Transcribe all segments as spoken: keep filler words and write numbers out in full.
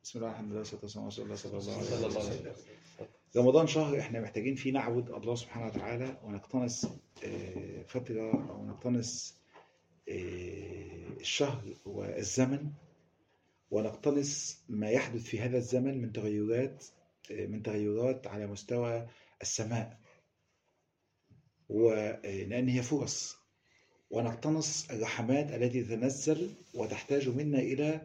بسم الله الحمد لله والصلاة والسلام على رسول الله صلى الله عليه وسلم. رمضان شهر احنا محتاجين فيه نعبد الله سبحانه وتعالى ونقتنص فترة أو نقتنص الشهر والزمن، ونقتنص ما يحدث في هذا الزمن من تغيرات من تغيرات على مستوى السماء، ولأن هي فرص، ونقتنص الرحمات التي تتنزل وتحتاج منا إلى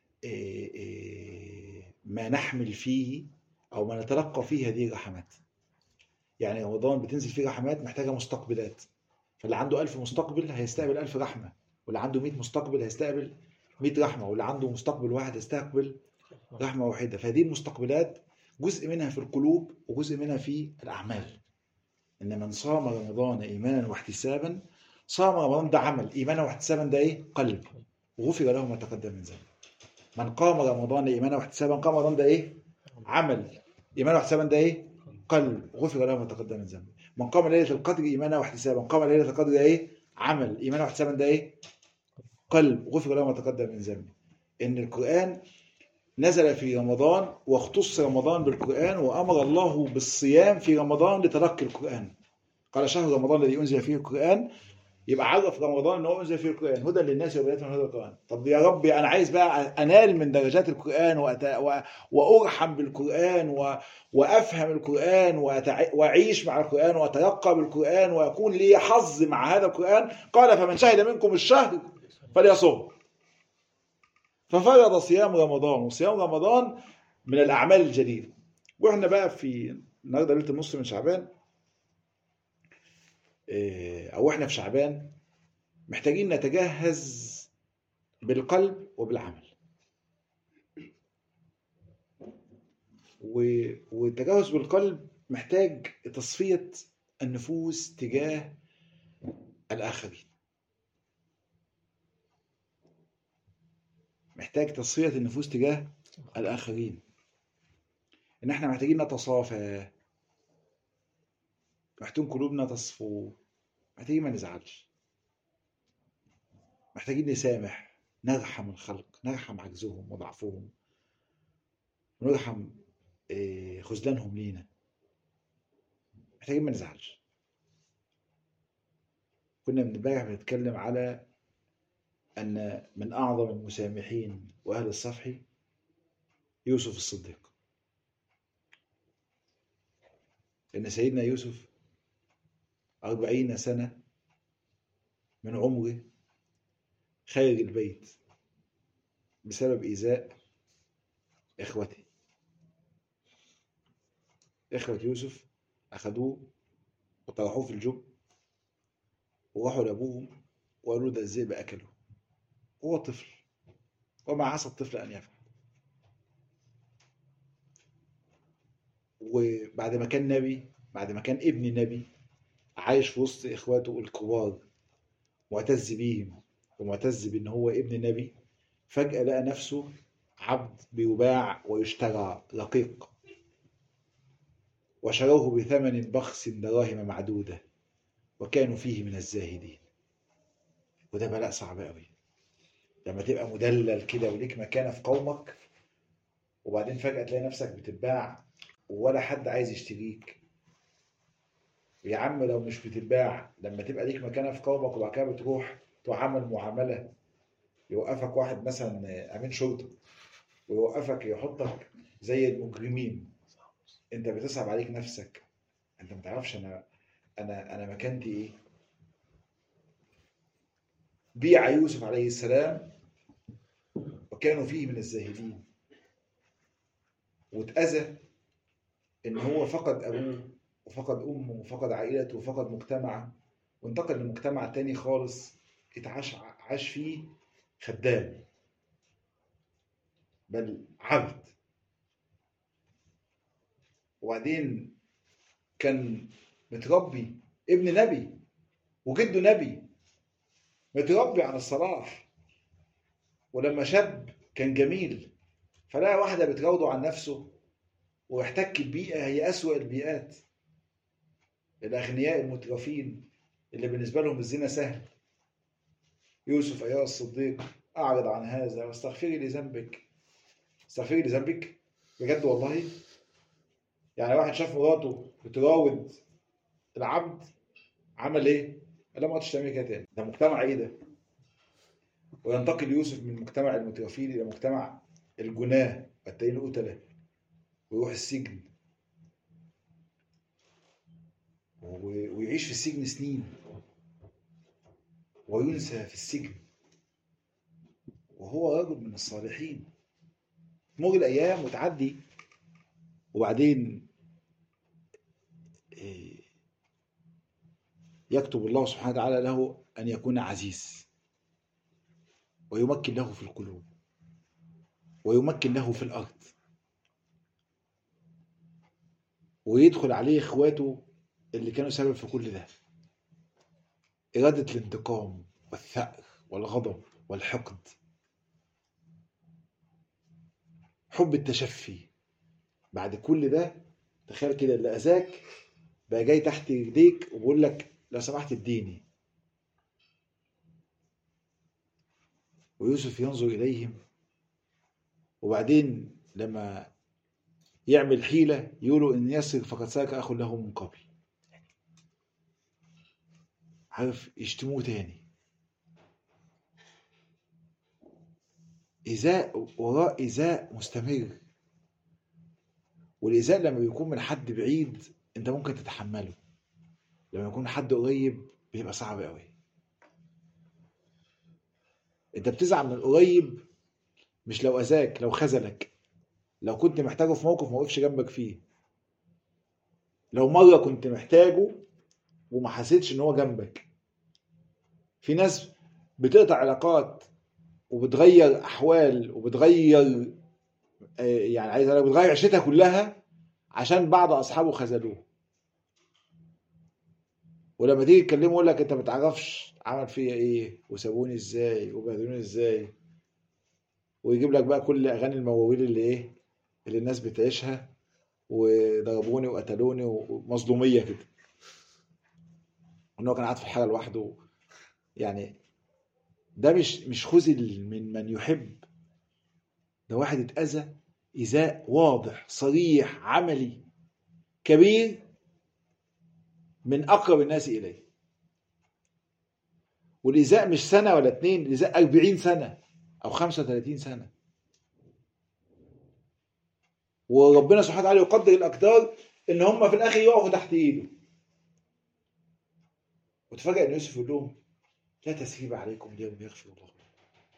ما نحمل فيه أو ما نتلقى فيه هذه الرحمات. يعني رمضان بتنزل فيه رحمات محتاجة مستقبلات، فاللي عنده ألف مستقبل هيستقبل ألف رحمة، واللي عنده مئة مستقبل هيستقبل مئة رحمة، واللي عنده مستقبل واحد هيستقبل رحمة واحدة. فهذه المستقبلات جزء منها في القلوب وجزء منها في الأعمال. إن من صام رمضان إيمانا واحتسابا، صام رمضان ده عمل، إيمانا واحتسابا ده إيه؟ قلب، وغفر له ما تقدم من ذنبه. من قام رمضان إيمانا واحتسابا، قام رمضان ده إيه؟ عمل، إيمانا واحتسابا ده إيه؟ قلب، غفر له ما تقدم من ذنبه. من قام ليلة القدر إيمانا واحتسابا، قام ليلة القدر ده إيه؟ عمل، إيمانا واحتسابا ده إيه؟ قلب، غفر له ما تقدم من ذنبه. إن القرآن نزل في رمضان واختص رمضان بالقرآن، وأمر الله بالصيام في رمضان لتلقي القرآن. قال شهر رمضان الذي أنزل فيه القرآن، يبقى عرف رمضان ان هو انزل فيه القرآن هدى للناس وبينات من هدى القرآن. طب يا ربي انا عايز بقى انال من درجات القرآن وأت... و... وارحم بالقرآن و... وافهم القرآن وأتع... واعيش مع القرآن واتلقى بالقرآن ويكون لي حظ مع هذا القرآن. قال فمن شهد منكم الشهر فليصوم. ففرض صيام رمضان، وصيام رمضان من الاعمال الجليله. واحنا بقى في النهارده ليله النص من شعبان، أو إحنا في شعبان، محتاجين نتجهز بالقلب وبالعمل. والتجهز بالقلب محتاج تصفية النفوس تجاه الآخرين، محتاج تصفية النفوس تجاه الآخرين. إن إحنا محتاجين نتصافى، محتاجين قلوبنا تصفو، محتاجين ما نزعلش، محتاجين نسامح، نرحم الخلق، نرحم عجزهم وضعفهم، ونرحم خذلانهم لينا. محتاجين ما نزعلش. كنا من امبارح بنتكلم على أن من أعظم المسامحين وأهل الصفح يوسف الصديق. إن سيدنا يوسف أربعين سنة من عمره خارج البيت بسبب إيذاء إخوته. إخوة يوسف أخذوه وطرحوه في الجب، وراحوا لأبوهم وقالوا ده الذئب أكله. هو طفل، وما عسى الطفل أن يفعل. وبعد ما كان نبي، بعد ما كان ابن نبي عايش في وسط إخواته الكبار، معتز بيهم ومعتز بأن هو ابن نبي، فجأة لقى نفسه عبد بيباع ويشترى رقيق، وشروه بثمن بخس دراهم معدودة، وكانوا فيه من الزاهدين. وده بلاء صعب قوي لما تبقى مدلل كده وليك مكانة في قومك، وبعدين فجأة تلاقي نفسك بتتباع ولا حد عايز يشتريك. يا عم لو مش بتتباع، لما تبقى ليك مكانة في قومك وبعد كده بتروح تعامل معاملة، يوقفك واحد مثلا أمين شرطة ويوقفك يحطك زي المجرمين، انت بتصعب عليك نفسك، انت ما تعرفش انا انا انا مكانتي ايه. بيع يوسف عليه السلام وكانوا فيه من الزاهدين، واتأذى ان هو فقد ابوه وفقد امه وفقد عائلته وفقد مجتمعه، وانتقل لمجتمع تاني خالص اتعاش عاش فيه خدام بل عبد. وبعدين كان متربي ابن نبي وجده نبي، متربي على الصلاح، ولما شاب كان جميل، فلقى واحدة بتراوده عن نفسه واحتك ببيئة هي أسوأ البيئات، الأغنياء المترفين اللي بالنسبة لهم الزنا سهل. يوسف أيها الصديق أعرض عن هذا واستغفري لذنبك، استغفري لذنبك بجد والله. يعني واحد شاف مراته بتراود العبد عمل ايه؟ قال لها ما عادش تعملي كده تاني. ده مجتمع ايه ده؟ وينتقل يوسف من مجتمع المترفين الى مجتمع الجناه والتانيين القتله، ويروح السجن ويعيش في السجن سنين وينسى في السجن وهو رجل من الصالحين. تمر الايام وتعدي، وبعدين يكتب الله سبحانه وتعالى له ان يكون عزيز، ويمكن له في القلوب، ويمكن له في الارض، ويدخل عليه اخواته اللي كانوا سبب في كل ده، إرادة الانتقام والثأر والغضب والحقد، حب التشفي. بعد كل ده تخيل كده، اللي أذاك بقى جاي تحت يديك وبقول لك لو سمحت اديني. ويوسف ينظر إليهم، وبعدين لما يعمل حيلة يقولوا إن يسرق فقد سرق أخ له من قبل. عارف، يشتموه تاني. إيذاء وراء إيذاء مستمر. والإيذاء لما بيكون من حد بعيد أنت ممكن تتحمله، لما يكون حد قريب بيبقى صعب قوي. أنت بتزعل من القريب مش لو أذاك، لو خذلك، لو كنت محتاجه في موقف ما وقفش جنبك فيه، لو مرة كنت محتاجه وما حسيتش ان هو جنبك. في ناس بتقطع علاقات وبتغير احوال وبتغير يعني عايز اقول بتغير عيشتها كلها عشان بعض اصحابه خذلوه، ولما تيجي تكلمه يقول لك انت ما تعرفش عمل فيا ايه وسابوني ازاي وبهدلوني ازاي، ويجيب لك بقى كل اغاني المواويل اللي ايه اللي الناس بتعيشها، وضربوني وقتلوني ومظلوميه كده، انه كان قاعد في الحاله لوحده. يعني ده مش مش خذل من من يحب، ده واحد اتأذى إيذاء واضح صريح عملي كبير من أقرب الناس إليه. والإيذاء مش سنة ولا اتنين، الإيذاء أربعين سنة أو خمسة وثلاثين سنة. وربنا سبحانه وتعالى يقدر الأقدار إن هم في الآخر يقفوا تحت إيده. وتفاجأ إن يوسف يقول لهم لا تثريب عليكم اليوم يغفر الله لكم.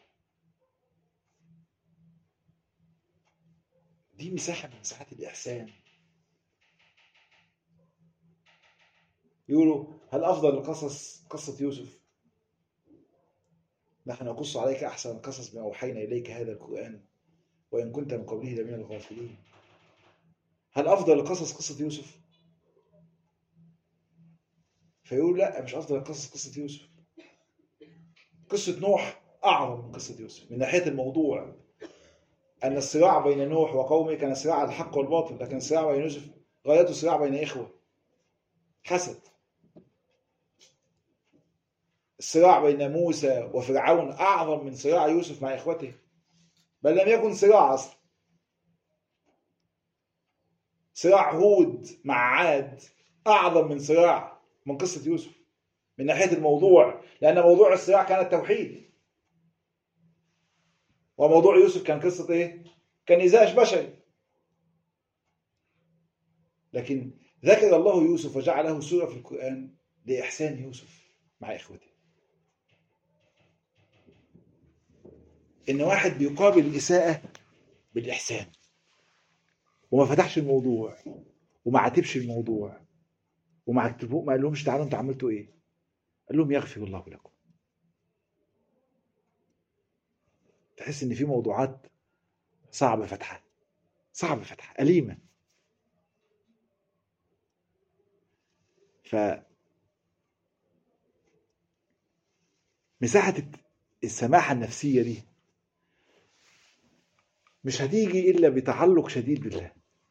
دي مساحة من مساحات الإحسان. يقولوا هل أفضل القصص قصة يوسف؟ نحن نقص عليك أحسن القصص بما أوحينا إليك هذا القرآن وإن كنت من قبله لمن الغافلين. هل أفضل القصص قصة يوسف؟ فيقول لا، مش أفضل القصص قصة يوسف. قصة نوح أعظم من قصة يوسف من ناحية الموضوع، أن الصراع بين نوح وقومه كان صراع الحق والباطل، لكن الصراع بين يوسف غايته صراع بين إخوة حسد. الصراع بين موسى وفرعون أعظم من صراع يوسف مع إخوته، بل لم يكن صراع أصلا. صراع هود مع عاد أعظم من صراع من قصة يوسف من ناحية الموضوع، لأن موضوع الصراع كان التوحيد، وموضوع يوسف كان قصة إيه؟ كان نزاع بشري. لكن ذكر الله يوسف وجعله سورة في القرآن لإحسان يوسف مع إخوته. إن واحد بيقابل الإساءة بالإحسان، وما فتحش الموضوع وما عاتبش الموضوع وما عاتبوه، ما قال لهمش تعالوا انتوا عملتوا ايه، قال لهم يغفر الله لكم. تحس ان في موضوعات صعبة فتحها، صعبة فتحها، أليمة. ف مساحة السماحة النفسية دي مش هتيجي إلا بتعلق شديد بالله.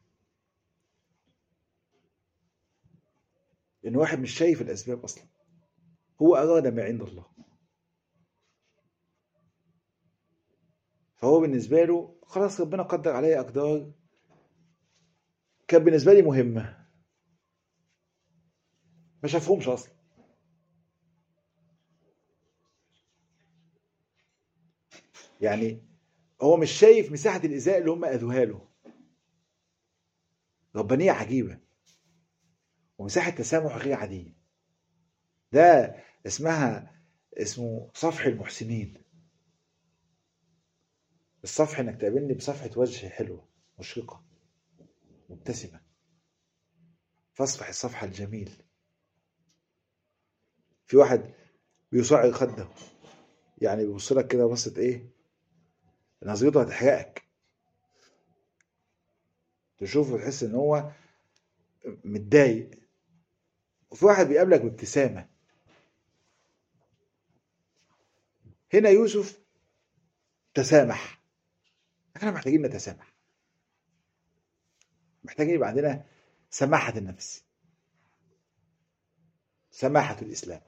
إن واحد مش شايف الأسباب أصلا، هو أراد ما عند الله. فهو بالنسبة له خلاص ربنا قدر عليه أقدار كان بالنسبة لي مهمة ما شافهمش أصلا. يعني هو مش شايف مساحة الإزاء اللي هم أذوها له. ربانية عجيبة ومساحة تسامح غير عادية. ده اسمها اسمه صفح المحسنين. الصفح انك تقابلني بصفحة وجه حلوة مشرقة مبتسمة، فاصفح الصفحة الجميل. في واحد بيصعد خده، يعني بيبص لك كده بصة ايه، نظرته هتحرقك، تشوفه وتحس ان هو متضايق. وفي واحد بيقابلك بابتسامة. هنا يوسف تسامح. احنا محتاجين نتسامح، محتاجين يبقى عندنا سماحة النفس، سماحة الإسلام،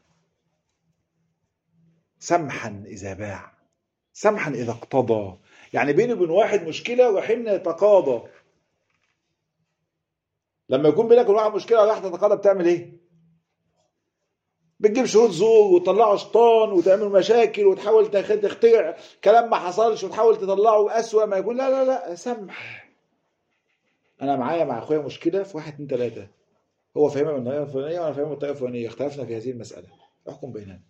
سمحا إذا باع، سمحا إذا اقتضى. يعني بيني وبين واحد مشكلة وحين يتقاضى. لما يكون بينك وبين واحد مشكلة وراح تتقاضى بتعمل إيه؟ بتجيب شهود زور وتطلعه شيطان وتعمل مشاكل وتحاول تخترع كلام ما حصلش وتحاول تطلعه أسوأ ما يكون. لا لا لا، سمح. أنا معايا مع أخويا مشكلة في واحد اتنين تلاتة، هو فاهمها من الطريقة الفلانية وأنا فاهمها من الطريقة الفلانية، اختلفنا في هذه المسألة، احكم بيننا.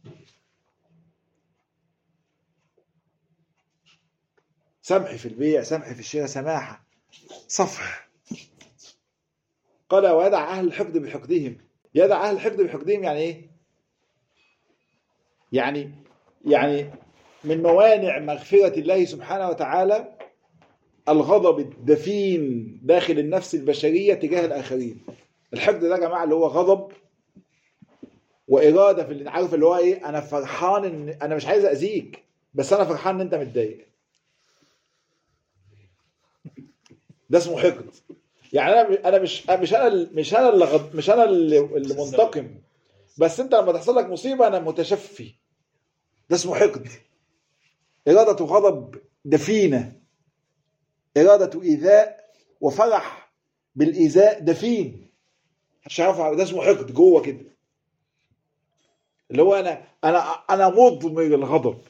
سمحي في البيع، سمحي في الشراء، سماحة، صفح. قال ويدع أهل الحقد بحقدهم. يدع أهل الحقد بحقدهم يعني إيه؟ يعني يعني من موانع مغفرة الله سبحانه وتعالى الغضب الدفين داخل النفس البشرية تجاه الآخرين. الحقد ده يا جماعة اللي هو غضب وإرادة في اللي عارف اللي هو إيه، أنا فرحان إن أنا مش عايز أذيك بس أنا فرحان إن أنت متضايق. ده اسمه حقد. يعني أنا أنا مش مش أنا مش أنا اللي غض مش أنا اللي, اللي منتقم، بس أنت لما تحصل لك مصيبة أنا متشفي. ده اسمه حقد. إرادة غضب دفينة، إرادة إيذاء وفرح بالإيذاء دفين، مش عارف. ده اسمه حقد جوه كده، اللي هو أنا أنا أنا مضمر الغضب.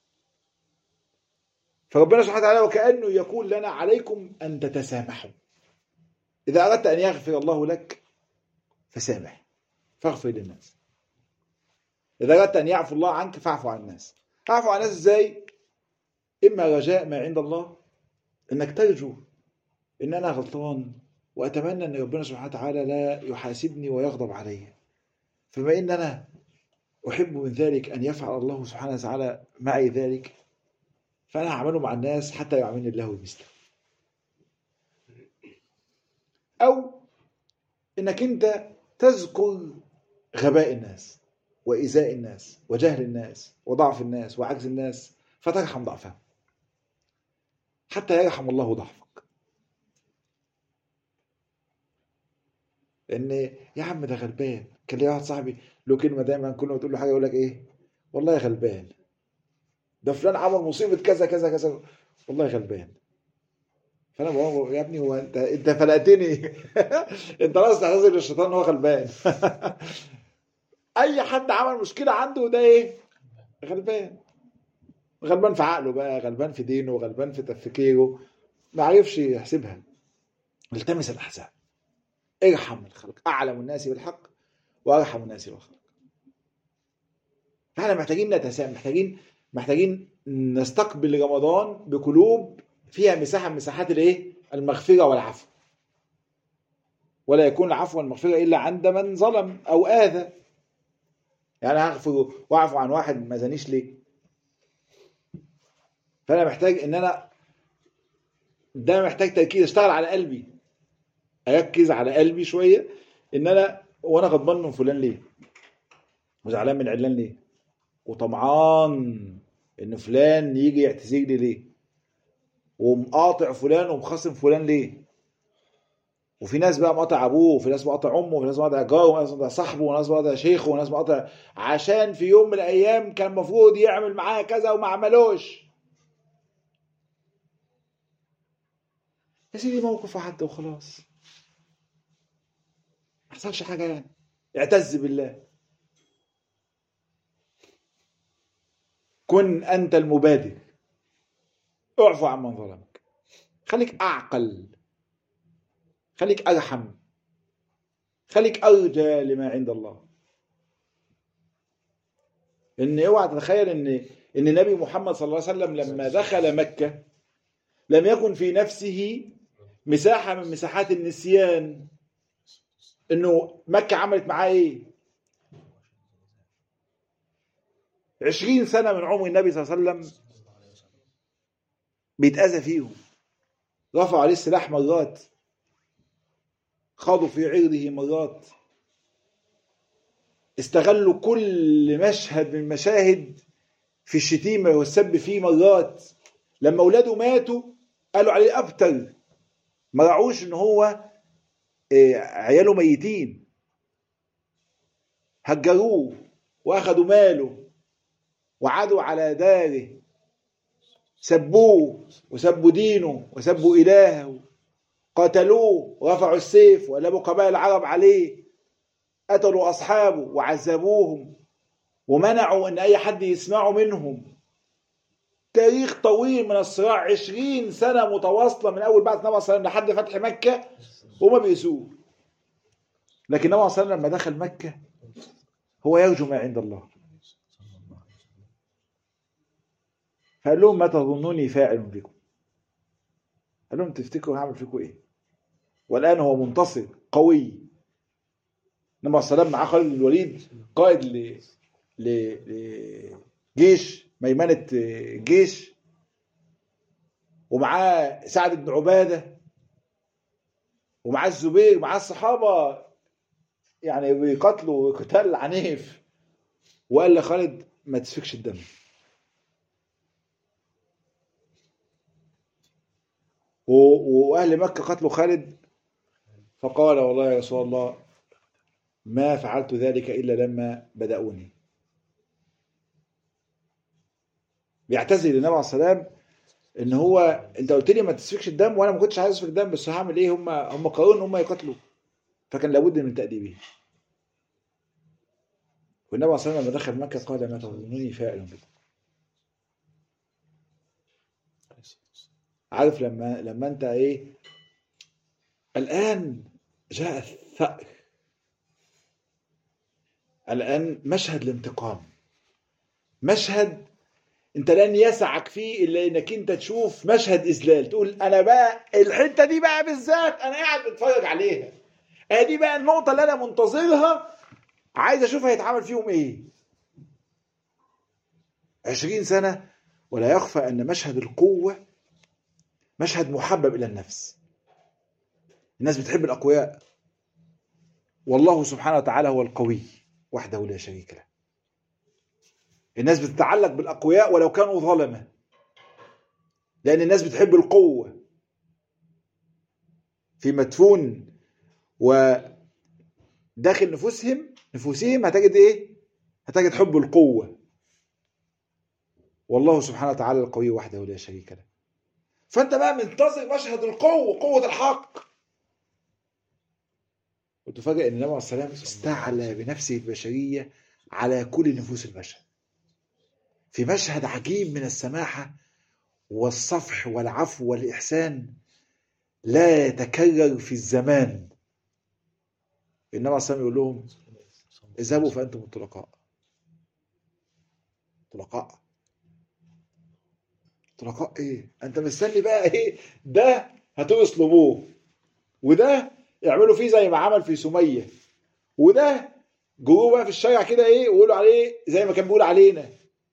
فربنا سبحانه وتعالى وكأنه يقول لنا عليكم أن تتسامحوا. إذا أردت أن يغفر الله لك فسامح، فاغفر للناس. إذا أردت أن يعفو الله عنك فاعفو عن الناس. اعفو عن الناس إزاي؟ إما رجاء ما عند الله، إنك ترجو إن أنا غلطان وأتمنى أن ربنا سبحانه وتعالى لا يحاسبني ويغضب علي، فما إن أنا أحب من ذلك أن يفعل الله سبحانه وتعالى معي ذلك، فأنا أعمله مع الناس حتى يعاملني الله بمثله. أو إنك أنت تذكر غباء الناس وإيذاء الناس وجهل الناس وضعف الناس وعجز الناس فترحم ضعفهم حتى يرحم الله ضعفك. لأن يا عم ده غلبان. كان لي واحد صاحبي له كلمة دايما كل ما تقول له حاجة يقول لك إيه؟ والله غلبان. ده فلان عمل مصيبة كذا كذا كذا، والله غلبان. فأنا بقول يا ابني هو أنت أنت فلقتني أنت راس تعتذر للشيطان هو غلبان. أي حد عمل مشكلة عنده ده إيه؟ غلبان. غلبان في عقله بقى، غلبان في دينه، غلبان في تفكيره، ما عرفش يحسبها. التمس الأحزاب، ارحم الخلق، أعلم الناس بالحق وأرحم الناس بالخلق. فاحنا محتاجين نتسامح، محتاجين محتاجين نستقبل رمضان بقلوب فيها مساحة من مساحات الايه؟ المغفرة والعفو. ولا يكون العفو والمغفرة إلا عند من ظلم أو آذى. يعني هغفر واعفو عن واحد ما زانيش ليه؟ فأنا محتاج إن أنا ده محتاج تركيز، اشتغل على قلبي، أركز على قلبي شوية إن أنا وأنا غضبان من فلان ليه؟ وزعلان من علان ليه؟ وطمعان إن فلان يجي يعتذر لي ليه؟ ومقاطع فلان ومخاصم فلان ليه؟ وفي ناس بقى مقاطع ابوه، وفي ناس مقاطع امه، وفي ناس مقاطع جاره، وناس مقاطع صاحبه، وناس مقاطع شيخه، وناس مقاطع عشان في يوم من الايام كان المفروض يعمل معاه كذا وما عملوش. يا سيدي موقف عدى وخلاص، ما حصلش حاجة يعني، اعتز بالله. كن أنت المبادر، اعفو عمن ظلمك، خليك أعقل، خليك أرحم، خليك أرجى لما عند الله. إن اوعى تتخيل إن إن النبي محمد صلى الله عليه وسلم لما دخل مكة لم يكن في نفسه مساحة من مساحات النسيان إنه مكة عملت معاه إيه. عشرين سنة من عمر النبي صلى الله عليه وسلم بيتأذى فيهم، رفعوا عليه السلاح مرات، خاضوا في عرضه مرات، استغلوا كل مشهد من مشاهد في الشتيمة والسب فيه مرات. لما أولاده ماتوا قالوا عليه أبتر، ما رعوش إن هو عياله ميتين، هجروه وأخذوا ماله وعادوا على داره، سبوه وسبوا دينه وسبوا إلهه، قتلوه ورفعوا السيف وقلبوا قبائل العرب عليه، قتلوا أصحابه وعذبوهم ومنعوا أن أي حد يسمعوا منهم. تاريخ طويل من الصراع، عشرين سنة متواصلة من أول بعد النبي صلى الله عليه وسلم لحد فتح مكة وما بيسوه. لكن النبي صلى الله عليه وسلم لما دخل مكة هو يرجو ما عند الله، فقال لهم ما تظنوني فاعل بكم، قال لهم تفتكروا هعمل فيكم ايه؟ والآن هو منتصر قوي. النبي صلى الله عليه وسلم معاه خالد بن الوليد قائد ل لجيش ميمنة جيش، ومعاه سعد بن عبادة، ومعاه الزبير، ومعاه الصحابة يعني بيقتلوا قتال عنيف. وقال لخالد ما تسفكش الدم. وأهل مكة قتلوا خالد، فقال والله يا رسول الله ما فعلت ذلك إلا لما بدأوني. بيعتذر للنبي عليه الصلاة والسلام ان هو انت قلت لي ما تسفكش الدم وانا ما كنتش عايز اسفك الدم، بس هعمل ايه؟ هم هم قرروا ان هم يقتلوا، فكان لابد من تأديبه. والنبي عليه الصلاة والسلام لما دخل مكة قال ما تظنوني فاعل بكم. عارف لما لما انت ايه الآن جاء الثأر، الآن مشهد الانتقام، مشهد انت لن يسعك فيه الا انك انت تشوف مشهد اذلال، تقول انا بقى الحته دي بقى بالذات انا قاعد بتفرج عليها، ادي بقى النقطه اللي انا منتظرها، عايز اشوف هيتعمل فيهم ايه. عشرين سنه. ولا يخفى ان مشهد القوه مشهد محبب الى النفس. الناس بتحب الاقوياء، والله سبحانه وتعالى هو القوي وحده لا شريك له. الناس بتتعلق بالاقوياء ولو كانوا ظلمه، لان الناس بتحب القوه في مدفون وداخل نفوسهم نفوسهم هتجد ايه؟ هتجد حب القوه. والله سبحانه وتعالى القوي وحده لا شريك له. فانت بقى منتظر مشهد القوه، قوه الحق، وتفاجئ ان النبي عليه الصلاه والسلام استعلى بنفسه البشريه على كل نفوس البشر في مشهد عجيب من السماحه والصفح والعفو والإحسان لا يتكرر في الزمان. النبي عليه الصلاة والسلام يقول لهم اذهبوا فأنتم الطلقاء. طلقاء طلقاء ايه؟ انت مستني بقى ايه؟ ده هتسلبوه، وده يعملوا فيه زي ما عمل في سمية، وده جوه بقى في الشارع كده ايه ويقولوا عليه زي ما كان بيقول علينا،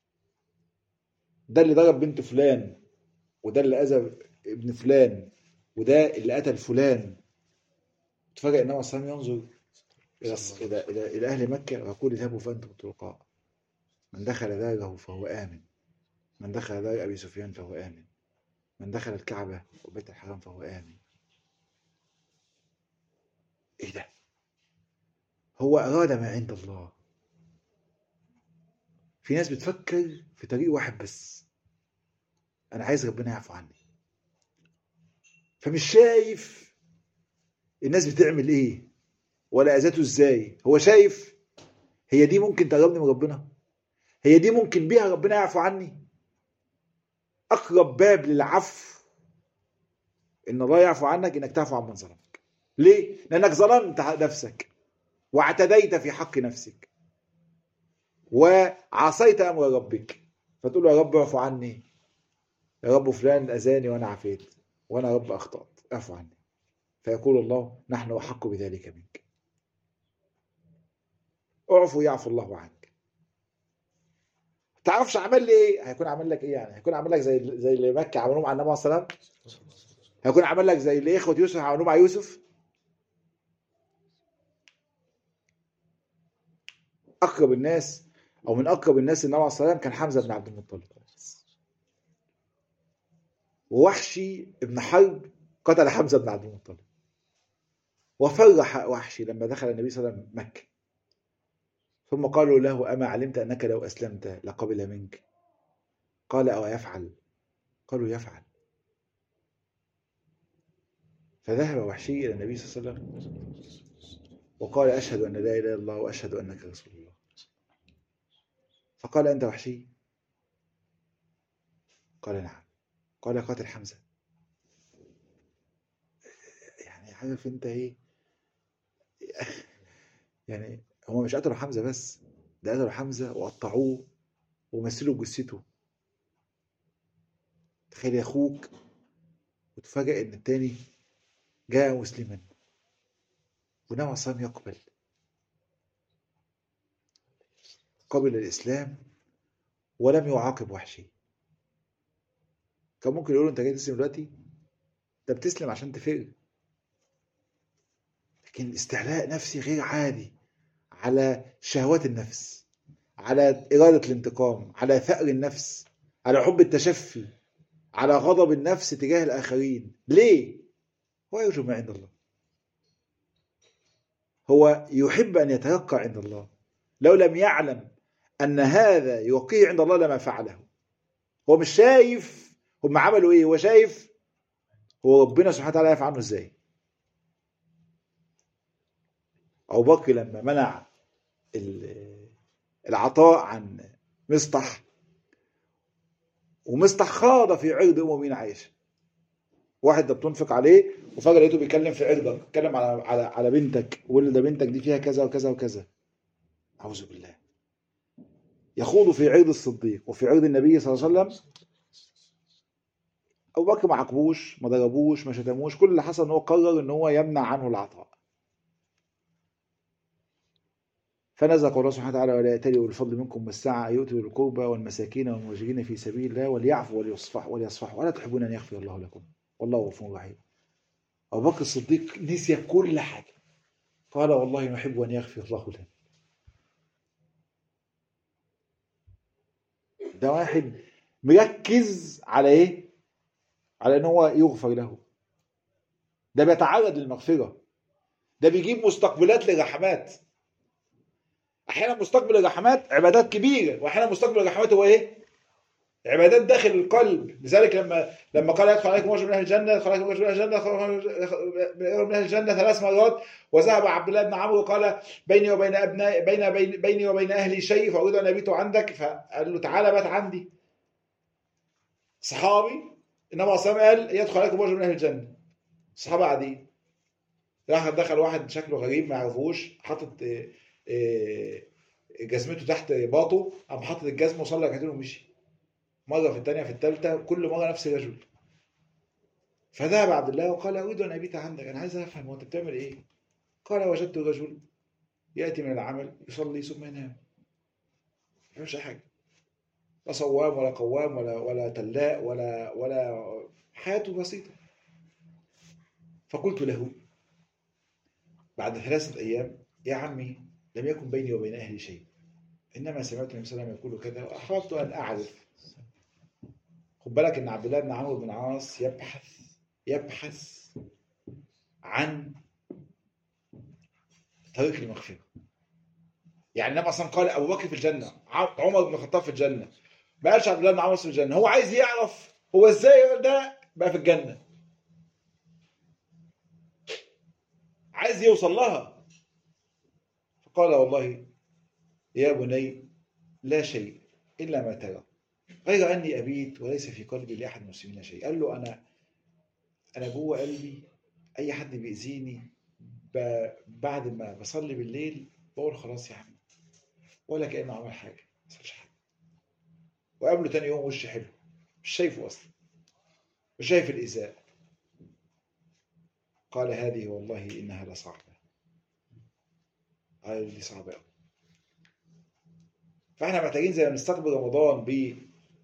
ده اللي ضرب بنت فلان، وده اللي أذى ابن فلان، وده اللي قتل فلان. تفاجئ النبي صلى الله عليه وسلم ينظر إلى إلى إلى أهل مكة ويقول اذهبوا فأنتم الطلقاء. من دخل داره فهو آمن، من دخل دار أبي سفيان فهو آمن، من دخل الكعبة وبيت الحرام فهو آمن. إيه ده؟ هو أراد ما عند الله. في ناس بتفكر في طريق واحد بس، أنا عايز ربنا يعفو عني، فمش شايف الناس بتعمل ايه ولا اذاته ازاي. هو شايف هي دي ممكن تقربني من ربنا، هي دي ممكن بيها ربنا يعفو عني. اقرب باب للعفو ان الله يعفو عنك انك تعفو عن من ظلمك. ليه؟ لانك ظلمت نفسك واعتديت في حق نفسك وعصيت امر ربك، فتقول له يا رب اعفو عني، يا رب فلان اذاني وانا عفيت، وانا رب اخطأت اعفو عني. فيقول الله نحن احق بذلك منك، اعفو يعفو الله عنك. تعرفش عمل لي ايه؟ هيكون عمل لك ايه يعني؟ هيكون عمل لك زي زي اللي مكه عملوهم على النبي عليه الصلاه والسلام؟ هيكون عمل لك زي اللي اخوه يوسف عملوهم مع يوسف؟ اقرب الناس او من اقرب الناس للنبي عليه الصلاه والسلام كان حمزه بن عبد المطلب. ووحشي ابن حرب قتل حمزه بن عبد المطلب. وفرح وحشي لما دخل النبي صلى الله عليه وسلم مكه، ثم قالوا له اما علمت انك لو اسلمت لقبل منك؟ قال او يفعل؟ قالوا يفعل. فذهب وحشي الى النبي صلى الله عليه وسلم وقال اشهد ان لا اله الا الله واشهد انك رسول الله. فقال انت وحشي؟ قال نعم. قال قاتل حمزه. يعني عارف انت ايه يعني؟ هم مش قتلوا حمزه بس، ده قتلوا حمزه وقطعوه ومثلوا جثته. تخيل يا اخوك وتفاجئ ان التاني جاء مسلما ونوى صام يقبل، قبل الاسلام ولم يعاقب وحشي. كان ممكن يقولوا انت جاي تسلم دلوقتي؟ انت بتسلم عشان تفر. لكن استعلاء نفسي غير عادي على شهوات النفس، على إرادة الانتقام، على ثأر النفس، على حب التشفي، على غضب النفس تجاه الآخرين. ليه؟ هو يرجو ما عند الله، هو يحب أن يتيقع عند الله. لو لم يعلم أن هذا يوقيه عند الله لما فعله. هو مش شايف هم عملوا إيه، هو شايف هو ربنا سبحانه وتعالى يعفو عنه إزاي. أبو بكر لما منع العطاء عن مصطح، ومصطح خاض في عرض أم المؤمنين عائشة. واحد ده بتنفق عليه وفجأة لقيته بيتكلم في عرضك، بيتكلم على على على بنتك، ويقول ده بنتك دي فيها كذا وكذا وكذا. أعوذ بالله. يخوض في عرض الصديق وفي عرض النبي صلى الله عليه وسلم. أبو بكر ما عاقبوش، ما ضربوش، ما شتموش، كل اللي حصل إن هو قرر إن هو يمنع عنه العطاء. فنزل قول الله سبحانه وتعالى ولا يأتلي أولو الفضل منكم والسعة يؤتوا أولي القربى والمساكين والمهاجرين في سبيل الله وليعفوا وليصفحوا وليصفحوا ولا تحبون أن يغفر الله لكم والله غفور رحيم. أبو بكر الصديق نسي كل حاجة، قال والله نحب أن يغفر الله لنا. ده واحد مركز على إيه؟ على إن هو يغفر له. ده بيتعرض للمغفرة، ده بيجيب مستقبلات للرحمات. أحيانا مستقبل الرحمات عبادات كبيرة، وأحيانا مستقبل الرحمات هو إيه؟ عبادات داخل القلب. لذلك لما لما قال يدخل عليكم رجل من اهل الجنه، يدخل عليكم رجل من اهل الجنه من اهل الجنه ثلاث مرات، وذهب عبد الله بن عمرو وقال بيني وبين ابناء بين بين بيني وبين اهلي شيء فاريد ان ابيت عندك، فقال له تعالى بات عندي. صحابي انما صلى قال يدخل عليكم رجل من اهل الجنه، الصحابه قاعدين، راح دخل واحد شكله غريب ما يعرفوش، حاطط جزمته تحت باطه، قام حاطط الجزمه وصلى ركعتين ومشي. مرة في الثانية في الثالثة كل مرة نفس الرجل. فذهب عبد الله وقال أريد أن أبيت عندك، أنا عايز أفهم وأنت بتعمل إيه؟ قال وجدت رجل يأتي من العمل يصلي ثم ينام، ما يعملش حاجة، لا صوام ولا قوام ولا ولا تلاء ولا ولا حياته بسيطة. فقلت له بعد ثلاثة أيام يا عمي لم يكن بيني وبين أهلي شيء، إنما سمعت النبي صلى الله عليه وسلم يقول كذا وأحببت أن أعرف. خد بالك ان عبد الله بن عمرو بن العاص يبحث يبحث عن طريق المغفرة. يعني النبي اصلا قال ابو بكر في الجنة، عمر بن الخطاب في الجنة، ما قالش عبد الله بن عمرو في الجنة. هو عايز يعرف هو ازاي ده بقى في الجنة. عايز يوصل لها. فقال والله يا بني لا شيء إلا ما ترى غير أني أبيت وليس في قلبي لأحد المسلمين شيء. قال له أنا أنا جوه قلبي أي حد بيأذيني بعد ما بصلي بالليل بقول خلاص يا عم ولا كأنه عمل حاجة، ما حصلش حاجة. وقابله تاني يوم وش حلو، مش شايفه أصلا، مش شايف الإزاء. قال هذه والله إنها لصعبة. قال دي صعبة قوي. فاحنا محتاجين زي ما نستقبل رمضان ب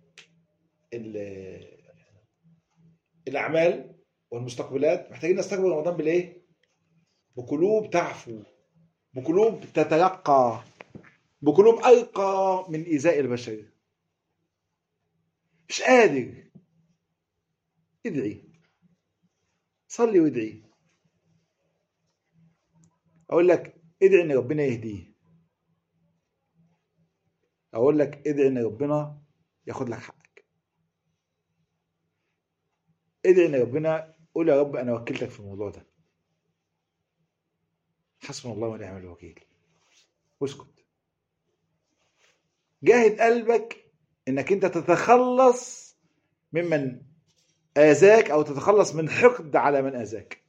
الأعمال والمستقبلات، محتاجين نستقبل رمضان بالإيه؟ بقلوب تعفو، بقلوب تتلقى، بقلوب ألقى من إيذاء البشر. مش قادر، ادعي، صلي وادعي. أقول لك ادعي إن ربنا يهديه، أقول لك ادعي إن ربنا ياخد لك حقك، ادعي إن ربنا، قول يا رب أنا وكلتك في الموضوع ده، حسبنا الله ونعم الوكيل، واسكت. جاهد قلبك إنك أنت تتخلص ممن آذاك أو تتخلص من حقد على من آذاك.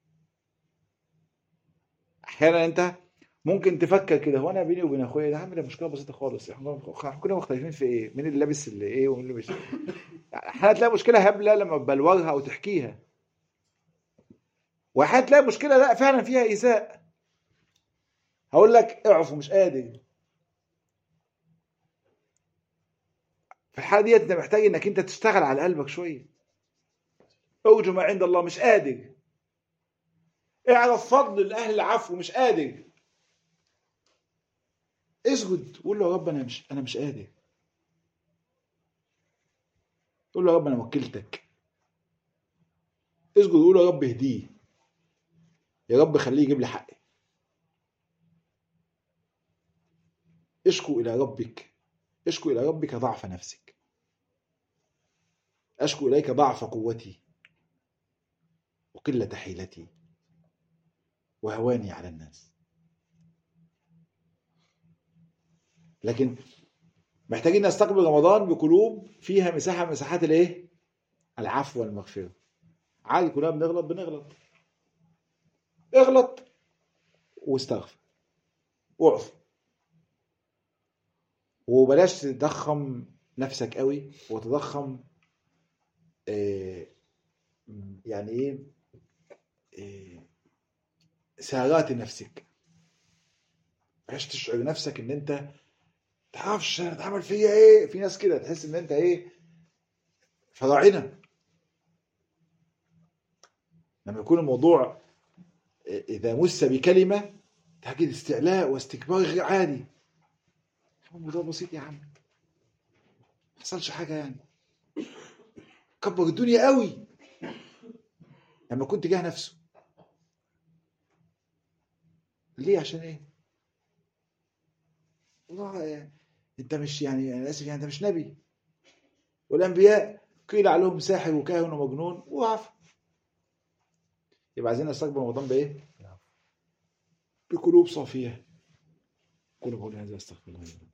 أحيانا أنت ممكن تفكر كده، هو أنا بيني وبين أخويا ده عامل مشكلة بسيطة خالص، إحنا كنا مختلفين في إيه؟ مين اللي لابس اللي إيه ومين اللي مش. أحيانا تلاقي مشكلة هبلة لما تبلورها أو تحكيها، وأحيانا تلاقي مشكلة لا فعلا فيها إيذاء. هقول لك اعفو، مش قادر. في الحالة دي أنت محتاج إنك أنت تشتغل على قلبك شوية. أرجو ما عند الله، مش قادر. اعرف فضل الأهل العفو، مش قادر. اسجد وقول له يا رب أنا مش أنا مش قادر. قول له يا رب أنا وكلتك. اسجد وقول له يا رب اهديه، يا رب خليه يجيب لي حقي. اشكو إلى ربك، اشكو إلى ربك ضعف نفسك. أشكو إليك ضعف قوتي وقلة حيلتي وهواني على الناس. لكن محتاجين نستقبل رمضان بقلوب فيها مساحة من مساحات الايه؟ العفو والمغفرة. عادي كلنا بنغلط بنغلط اغلط واستغفر واعفو، وبلاش تضخم نفسك قوي وتضخم آه يعني ايه آه سعرات نفسك. بلاش تشعر نفسك ان انت تعرفش انا اتعمل فيا ايه. في ناس كده تحس ان انت ايه فراعنه. لما يكون الموضوع اذا مس بكلمه تجد استعلاء واستكبار غير عادي. الموضوع بسيط يا عم، ما حصلش حاجه يعني. كبر الدنيا قوي لما كنت جاه نفسه. ليه؟ عشان ايه؟ والله يعني انت مش يعني انا اسف يعني انت مش نبي، والانبياء قيل عليهم ساحر وكاهن ومجنون وعفو. يبقى عايزين نستقبل رمضان بايه؟ بقلوب صافيه. كونوا قولي هذا استغفر الله.